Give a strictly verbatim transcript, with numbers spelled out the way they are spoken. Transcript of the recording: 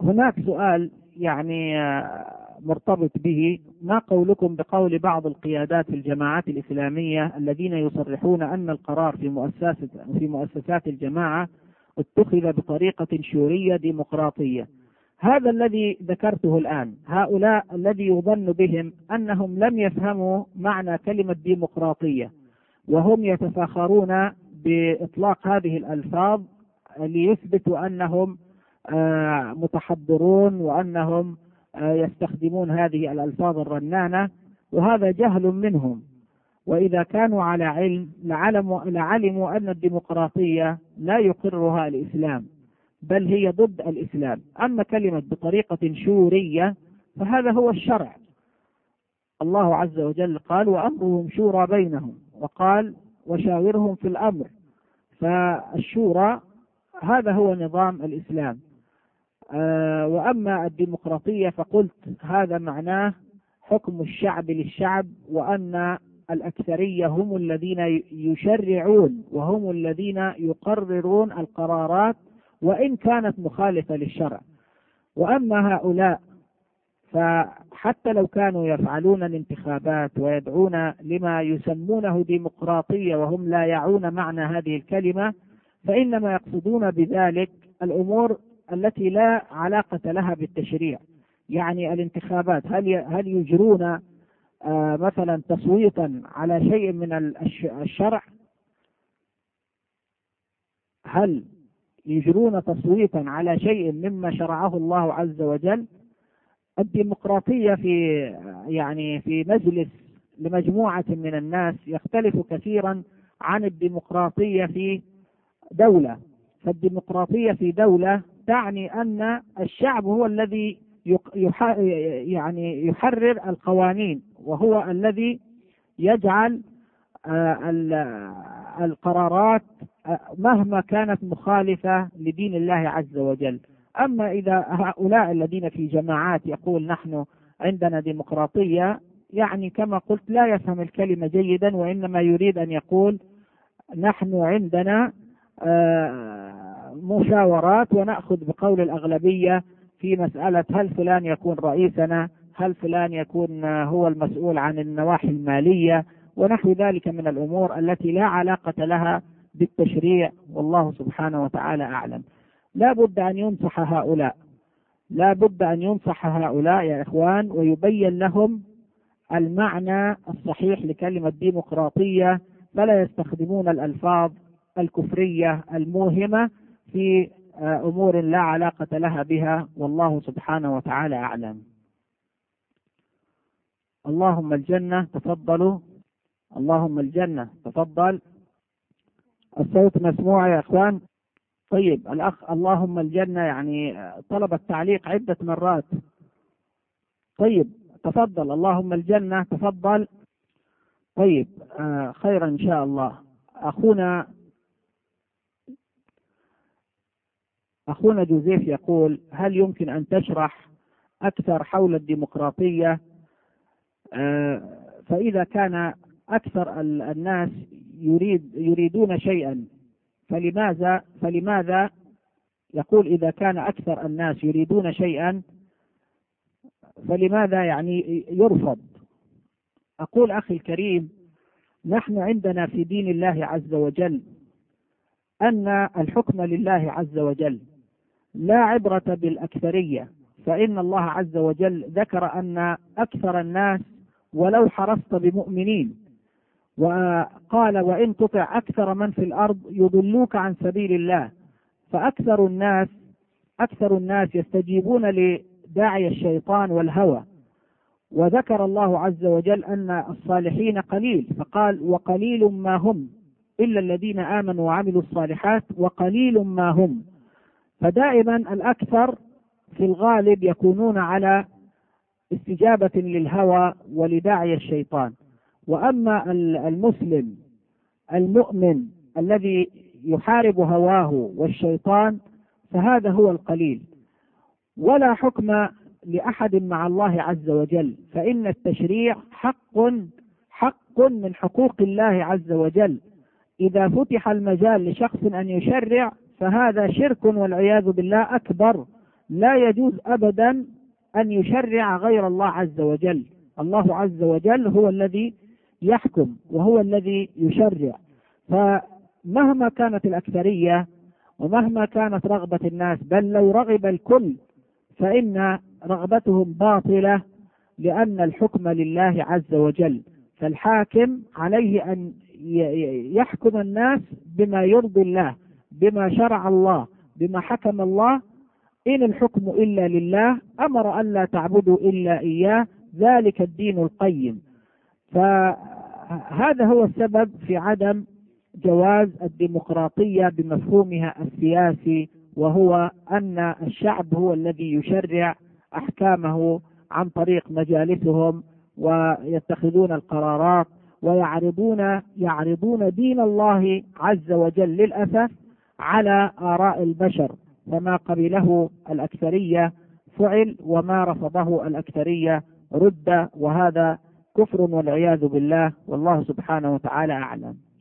هناك سؤال يعني مرتبط به: ما قولكم بقول بعض القيادات في الجماعات الإسلامية الذين يصرحون أن القرار في مؤسسات في مؤسسات الجماعة اتخذ بطريقة شورية ديمقراطية؟ هذا الذي ذكرته الآن. هؤلاء الذي يظن بهم أنهم لم يفهموا معنى كلمة ديمقراطية، وهم يتفاخرون بإطلاق هذه الألفاظ ليثبتوا أنهم متحضرون وأنهم يستخدمون هذه الألفاظ الرنانة، وهذا جهل منهم. وإذا كانوا على علم لعلموا, لعلموا أن الديمقراطية لا يقرها الإسلام، بل هي ضد الإسلام. أما كلمة بطريقة شورية فهذا هو الشرع. الله عز وجل قال: وأمرهم شورى بينهم، وقال: وشاورهم في الأمر. فالشورى هذا هو نظام الإسلام. آه وأما الديمقراطية فقلت هذا معناه حكم الشعب للشعب، وأن الأكثرية هم الذين يشرعون وهم الذين يقررون القرارات وإن كانت مخالفة للشرع. وأما هؤلاء فحتى لو كانوا يفعلون الانتخابات ويدعون لما يسمونه ديمقراطية وهم لا يعون معنى هذه الكلمة، فإنما يقصدون بذلك الأمور التي لا علاقة لها بالتشريع. يعني الانتخابات، هل هل يجرون آه مثلا تصويتا على شيء من الشرع؟ هل يجرون تصويتا على شيء مما شرعه الله عز وجل؟ الديمقراطية في يعني في مجلس لمجموعة من الناس يختلف كثيرا عن الديمقراطية في دولة. فالديمقراطية في دولة تعني أن الشعب هو الذي يعني يحرر القوانين، وهو الذي يجعل القرارات مهما كانت مخالفة لدين الله عز وجل. أما إذا هؤلاء الذين في جماعات يقول نحن عندنا ديمقراطية، يعني كما قلت لا يفهم الكلمة جيدا، وإنما يريد أن يقول نحن عندنا مشاورات ونأخذ بقول الأغلبية في مسألة هل فلان يكون رئيسنا، هل فلان يكون هو المسؤول عن النواحي المالية، ونحو ذلك من الأمور التي لا علاقة لها بالتشريع. والله سبحانه وتعالى أعلم. لا بد أن ينصح هؤلاء، لا بد أن ينصح هؤلاء يا إخوان، ويبين لهم المعنى الصحيح لكلمة ديمقراطية، فلا يستخدمون الألفاظ الكفرية الموهمة في أمور لا علاقة لها بها. والله سبحانه وتعالى أعلم. اللهم الجنة، تفضلوا. اللهم الجنة، تفضل. الصوت مسموع يا إخوان؟ طيب الأخ اللهم الجنة يعني طلب التعليق عدة مرات. طيب تفضل، اللهم الجنة، تفضل. طيب آه خيرا إن شاء الله. أخونا أخونا جوزيف يقول: هل يمكن أن تشرح أكثر حول الديمقراطية؟ آه فإذا كان أكثر الناس يريد يريدون شيئا فلماذا فلماذا يقول إذا كان أكثر الناس يريدون شيئا فلماذا يعني يرفض؟ أقول أخي الكريم، نحن عندنا في دين الله عز وجل أن الحكم لله عز وجل، لا عبرة بالأكثرية. فإن الله عز وجل ذكر أن أكثر الناس ولو حرصت بمؤمنين، وقال: وإن تطع أكثر من في الأرض يضلوك عن سبيل الله. فأكثر الناس أكثر الناس يستجيبون لداعي الشيطان والهوى. وذكر الله عز وجل أن الصالحين قليل، فقال: وقليل ما هم إلا الذين آمنوا وعملوا الصالحات وقليل ما هم. فدائما الأكثر في الغالب يكونون على استجابة للهوى ولداعي الشيطان. وأما المسلم المؤمن الذي يحارب هواه والشيطان فهذا هو القليل. ولا حكم لأحد مع الله عز وجل، فإن التشريع حق حق من حقوق الله عز وجل. إذا فتح المجال لشخص أن يشرع فهذا شرك والعياذ بالله أكبر، لا يجوز أبدا أن يشرع غير الله عز وجل. الله عز وجل هو الذي يحكم وهو الذي يشرع. فمهما كانت الأكثرية ومهما كانت رغبة الناس، بل لو رغب الكل فإن رغبتهم باطلة، لأن الحكم لله عز وجل. فالحاكم عليه أن يحكم الناس بما يرضي الله، بما شرع الله، بما حكم الله. إن الحكم إلا لله، أمر أن لا تعبدوا إلا إياه، ذلك الدين القيم. فهذا هو السبب في عدم جواز الديمقراطية بمفهومها السياسي، وهو أن الشعب هو الذي يشرع أحكامه عن طريق مجالسهم، ويتخذون القرارات ويعرضون يعرضون دين الله عز وجل للأسف على آراء البشر. فما قبله الأكثرية فعل، وما رفضه الأكثرية رد، وهذا كفر والعياذ بالله، والله سبحانه وتعالى أعلم.